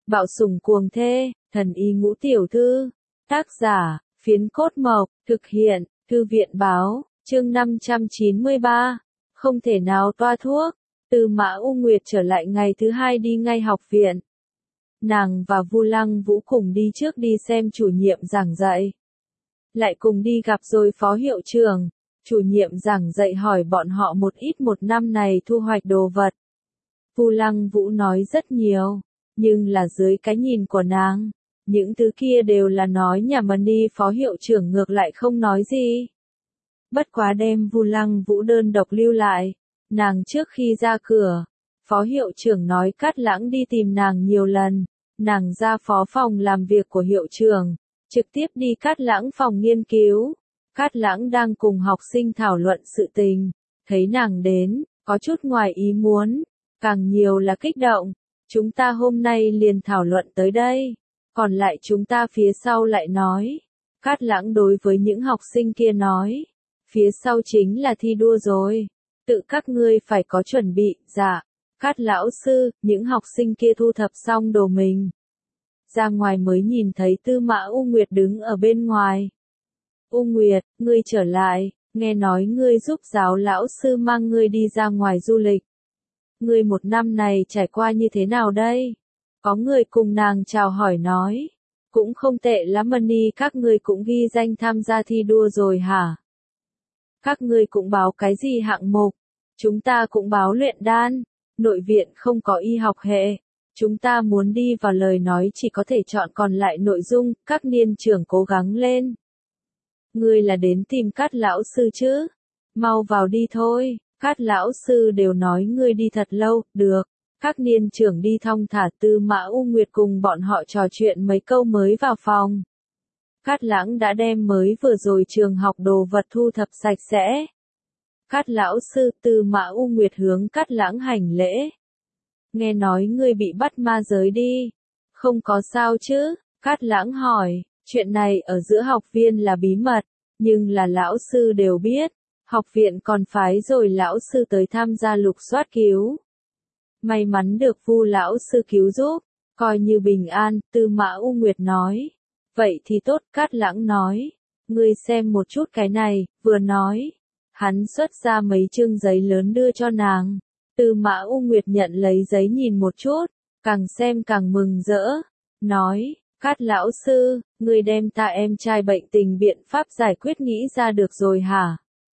Bạo sủng cuồng thê, thần y ngũ tiểu thư. Tác giả, Phiến Cốt Mộc, thực hiện, Thư viện báo, chương 593. Không thể nào toa thuốc. Từ Mã U Nguyệt trở lại ngày thứ hai đi ngay học viện. Nàng và Vu Lăng Vũ cùng đi trước đi xem chủ nhiệm giảng dạy. Lại cùng đi gặp rồi phó hiệu trưởng. Chủ nhiệm giảng dạy hỏi bọn họ một ít một năm này thu hoạch đồ vật. Vu Lăng Vũ nói rất nhiều, nhưng là dưới cái nhìn của nàng, những thứ kia đều là nói nhà mà đi phó hiệu trưởng ngược lại không nói gì. Bất quá đem Vu Lăng Vũ đơn độc lưu lại, nàng trước khi ra cửa, phó hiệu trưởng nói Cát Lãng đi tìm nàng nhiều lần, nàng ra phó phòng làm việc của hiệu trưởng, trực tiếp đi Cát Lãng phòng nghiên cứu. Cát Lãng đang cùng học sinh thảo luận sự tình, thấy nàng đến, có chút ngoài ý muốn, càng nhiều là kích động. Chúng ta hôm nay liền thảo luận tới đây, còn lại chúng ta phía sau lại nói. Cát Lãng đối với những học sinh kia nói, phía sau chính là thi đua rồi, tự các ngươi phải có chuẩn bị. Dạ, Cát lão sư, những học sinh kia thu thập xong đồ mình. Ra ngoài mới nhìn thấy Tư Mã U Nguyệt đứng ở bên ngoài. U Nguyệt, ngươi trở lại, nghe nói ngươi giúp giáo lão sư mang ngươi đi ra ngoài du lịch. Ngươi một năm này trải qua như thế nào đây? Có người cùng nàng chào hỏi nói. Cũng không tệ lắm Mani, các ngươi cũng ghi danh tham gia thi đua rồi hả? Các ngươi cũng báo cái gì hạng mục? Chúng ta cũng báo luyện đan. Nội viện không có y học hệ. Chúng ta muốn đi vào lời nói chỉ có thể chọn còn lại nội dung, các niên trưởng cố gắng lên. Ngươi là đến tìm Cát lão sư chứ? Mau vào đi thôi. Cát lão sư đều nói ngươi đi thật lâu, được. Các niên trưởng đi thong thả. Tư Mã U Nguyệt cùng bọn họ trò chuyện mấy câu mới vào phòng. Cát Lãng đã đem mới vừa rồi trường học đồ vật thu thập sạch sẽ. Cát lão sư, Tư Mã U Nguyệt hướng Cát Lãng hành lễ. Nghe nói ngươi bị bắt ma giới đi. Không có sao chứ? Cát Lãng hỏi, chuyện này ở giữa học viên là bí mật, nhưng là lão sư đều biết. Học viện còn phái rồi lão sư tới tham gia lục soát cứu. May mắn được Vu lão sư cứu giúp, coi như bình an. Tư Mã U Nguyệt nói. Vậy thì tốt. Cát Lãng nói. Ngươi xem một chút cái này. Vừa nói, hắn xuất ra mấy chương giấy lớn đưa cho nàng. Tư Mã U Nguyệt nhận lấy giấy nhìn một chút, càng xem càng mừng rỡ. Nói, Cát lão sư, ngươi đem ta em trai bệnh tình biện pháp giải quyết nghĩ ra được rồi hả?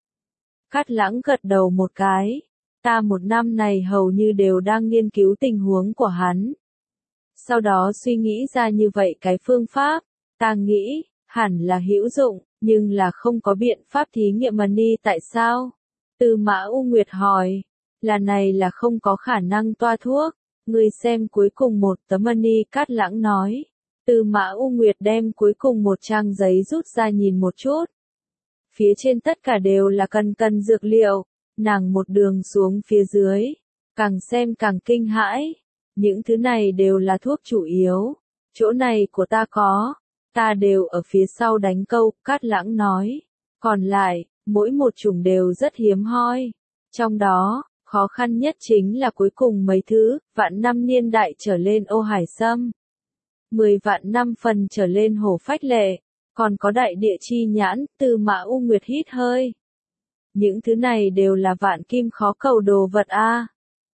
Cát Lãng gật đầu một cái. Ta một năm này hầu như đều đang nghiên cứu tình huống của hắn. Sau đó suy nghĩ ra như vậy cái phương pháp. Ta nghĩ, hẳn là hữu dụng, nhưng là không có biện pháp thí nghiệm Mani tại sao? Tư Mã U Nguyệt hỏi. Là này là không có khả năng toa thuốc. Ngươi xem cuối cùng một tấm Mani. Cát Lãng nói. Tư Mã U Nguyệt đem cuối cùng một trang giấy rút ra nhìn một chút. Phía trên tất cả đều là cần dược liệu. Nàng một đường xuống phía dưới, càng xem càng kinh hãi. Những thứ này đều là thuốc chủ yếu. Chỗ này của ta có, ta đều ở phía sau đánh câu. Cát Lãng nói. Còn lại, mỗi một chủng đều rất hiếm hoi. Trong đó, khó khăn nhất chính là cuối cùng mấy thứ, vạn năm niên đại trở lên ô hải sâm. 10 vạn năm phần trở lên hổ phách lệ. Còn có đại địa chi nhãn. Tư Mã U Nguyệt hít hơi. Những thứ này đều là vạn kim khó cầu đồ vật a.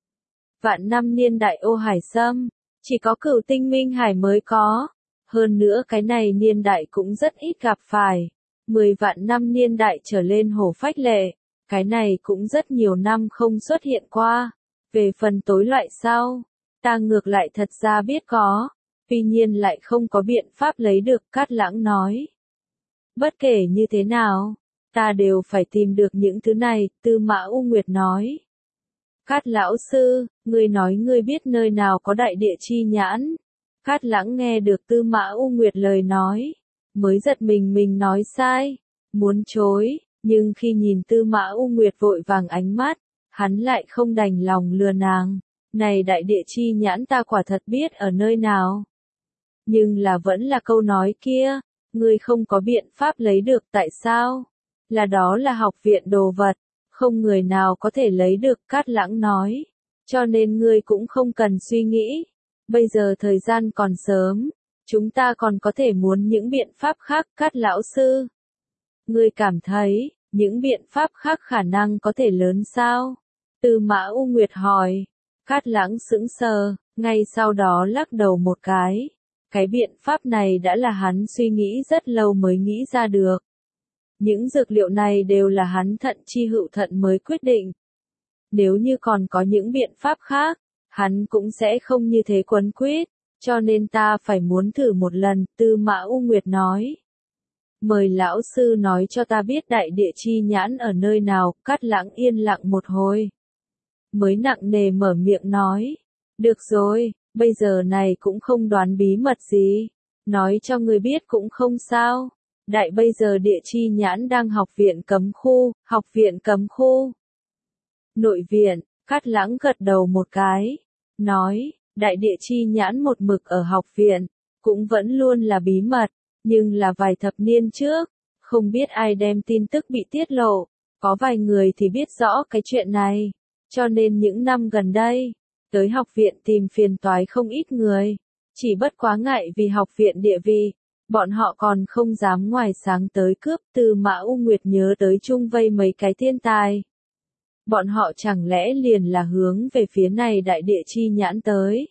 Vạn năm niên đại ô hải sâm, chỉ có Cửu Tinh Minh Hải mới có. Hơn nữa cái này niên đại cũng rất ít gặp phải. 10 vạn năm niên đại trở lên hổ phách lệ, cái này cũng rất nhiều năm không xuất hiện qua. Về phần tối loại sau, ta ngược lại thật ra biết có, tuy nhiên lại không có biện pháp lấy được. Cát Lãng nói. Bất kể như thế nào, ta đều phải tìm được những thứ này. Tư Mã U Nguyệt nói. Cát lão sư, ngươi nói ngươi biết nơi nào có đại địa chi nhãn. Cát Lãng nghe được Tư Mã U Nguyệt lời nói, mới giật mình nói sai, muốn chối, nhưng khi nhìn Tư Mã U Nguyệt vội vàng ánh mắt, hắn lại không đành lòng lừa nàng. Này đại địa chi nhãn ta quả thật biết ở nơi nào. Nhưng là vẫn là câu nói kia, ngươi không có biện pháp lấy được tại sao? Là đó là học viện đồ vật, không người nào có thể lấy được. Cát Lãng nói. Cho nên ngươi cũng không cần suy nghĩ. bây giờ thời gian còn sớm, chúng ta còn có thể muốn những biện pháp khác, Cát lão sư. Ngươi cảm thấy, những biện pháp khác khả năng có thể lớn sao? Tư Mã U Nguyệt hỏi. Cát Lãng sững sờ, ngay sau đó lắc đầu một cái. Cái biện pháp này đã là hắn suy nghĩ rất lâu mới nghĩ ra được. Những dược liệu này đều là hắn thận chi hữu thận mới quyết định. Nếu như còn có những biện pháp khác, hắn cũng sẽ không như thế quấn quýt, cho nên ta phải muốn thử một lần, Tư Mã U Nguyệt nói. Mời lão sư nói cho ta biết đại địa chi nhãn ở nơi nào, Cát Lãng yên lặng một hồi. Mới nặng nề mở miệng nói. Được rồi, bây giờ này cũng không đoán bí mật gì. Nói cho người biết cũng không sao. Đại bây giờ địa chi nhãn đang học viện cấm khu, học viện cấm khu. Nội viện, Cát Lãng gật đầu một cái. Nói, đại địa chi nhãn một mực ở học viện, cũng vẫn luôn là bí mật, nhưng là vài thập niên trước, không biết ai đem tin tức bị tiết lộ, có vài người thì biết rõ cái chuyện này, cho nên những năm gần đây, tới học viện tìm phiền toái không ít người, chỉ bất quá ngại vì học viện địa vị, bọn họ còn không dám ngoài sáng tới cướp. Tư Mã U Nguyệt nhớ tới chung vây mấy cái thiên tài. Bọn họ chẳng lẽ liền là hướng về phía này đại địa chi nhãn tới.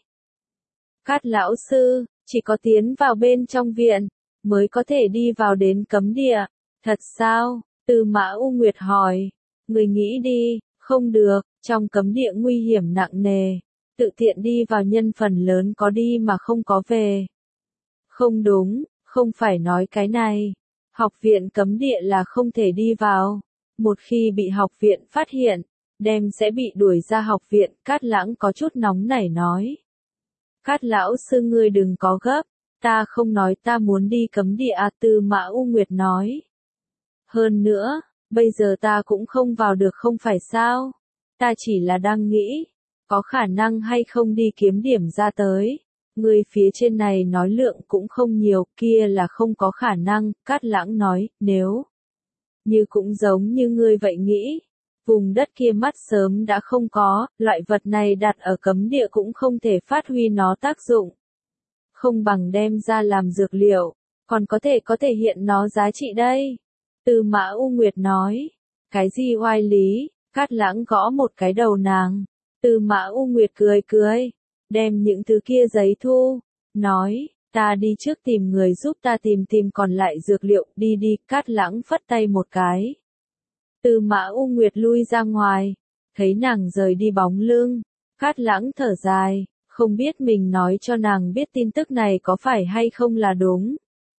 Cát lão sư, chỉ có tiến vào bên trong viện, mới có thể đi vào đến cấm địa. Thật sao? Tư Mã U Nguyệt hỏi. Người nghĩ đi, không được, trong cấm địa nguy hiểm nặng nề. Tự tiện đi vào nhân phần lớn có đi mà không có về. Không đúng, không phải nói cái này. Học viện cấm địa là không thể đi vào. Một khi bị học viện phát hiện, đem sẽ bị đuổi ra học viện. Cát Lãng có chút nóng nảy nói. Cát lão sư ngươi đừng có gấp, ta không nói ta muốn đi cấm địa à, Tư Mã U Nguyệt nói. Hơn nữa, bây giờ ta cũng không vào được không phải sao, ta chỉ là đang nghĩ, có khả năng hay không đi kiếm điểm ra tới. Ngươi phía trên này nói lượng cũng không nhiều, kia là không có khả năng, Cát Lãng nói, nếu như cũng giống như ngươi vậy nghĩ. Vùng đất kia mắt sớm đã không có, loại vật này đặt ở cấm địa cũng không thể phát huy nó tác dụng. Không bằng đem ra làm dược liệu, còn có thể hiện nó giá trị đây. Tư Mã U Nguyệt nói, cái gì oai lý, Cát Lãng gõ một cái đầu nàng. Tư Mã U Nguyệt cười cười, đem những thứ kia giấy thu, nói, ta đi trước tìm người giúp ta tìm còn lại dược liệu, đi đi. Cát Lãng phất tay một cái. Tư Mã U Nguyệt lui ra ngoài, thấy nàng rời đi bóng lưng, Cát Lãng thở dài, không biết mình nói cho nàng biết tin tức này có phải hay không là đúng.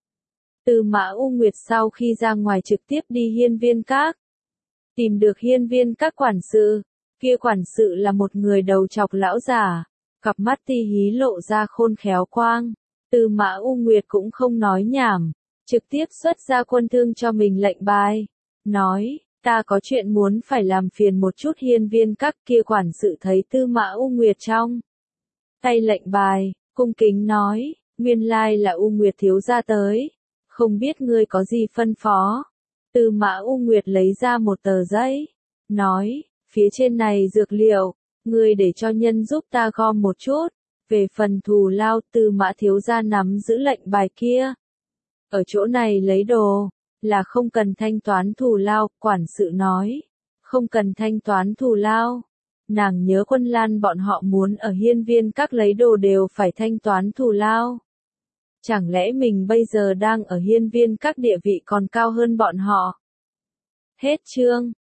Tư Mã U Nguyệt sau khi ra ngoài trực tiếp đi hiên viên các, tìm được hiên viên các quản sự, kia quản sự là một người đầu trọc lão già, cặp mắt ti hí lộ ra khôn khéo quang. Tư Mã U Nguyệt cũng không nói nhảm, trực tiếp xuất ra quân thương cho mình lệnh bài, nói, ta có chuyện muốn phải làm phiền một chút hiên viên các. Kia quản sự thấy Tư Mã U Nguyệt trong tay lệnh bài, cung kính nói, nguyên lai là U Nguyệt thiếu gia tới, không biết ngươi có gì phân phó. Tư Mã U Nguyệt lấy ra một tờ giấy, nói, phía trên này dược liệu, ngươi để cho nhân giúp ta gom một chút, về phần thù lao. Tư Mã thiếu gia nắm giữ lệnh bài kia, ở chỗ này lấy đồ, là không cần thanh toán thù lao. Quản sự nói, không cần thanh toán thù lao. Nàng nhớ Quân Lan bọn họ muốn ở hiên viên các lấy đồ đều phải thanh toán thù lao. Chẳng lẽ mình bây giờ đang ở hiên viên các địa vị còn cao hơn bọn họ? Hết chương.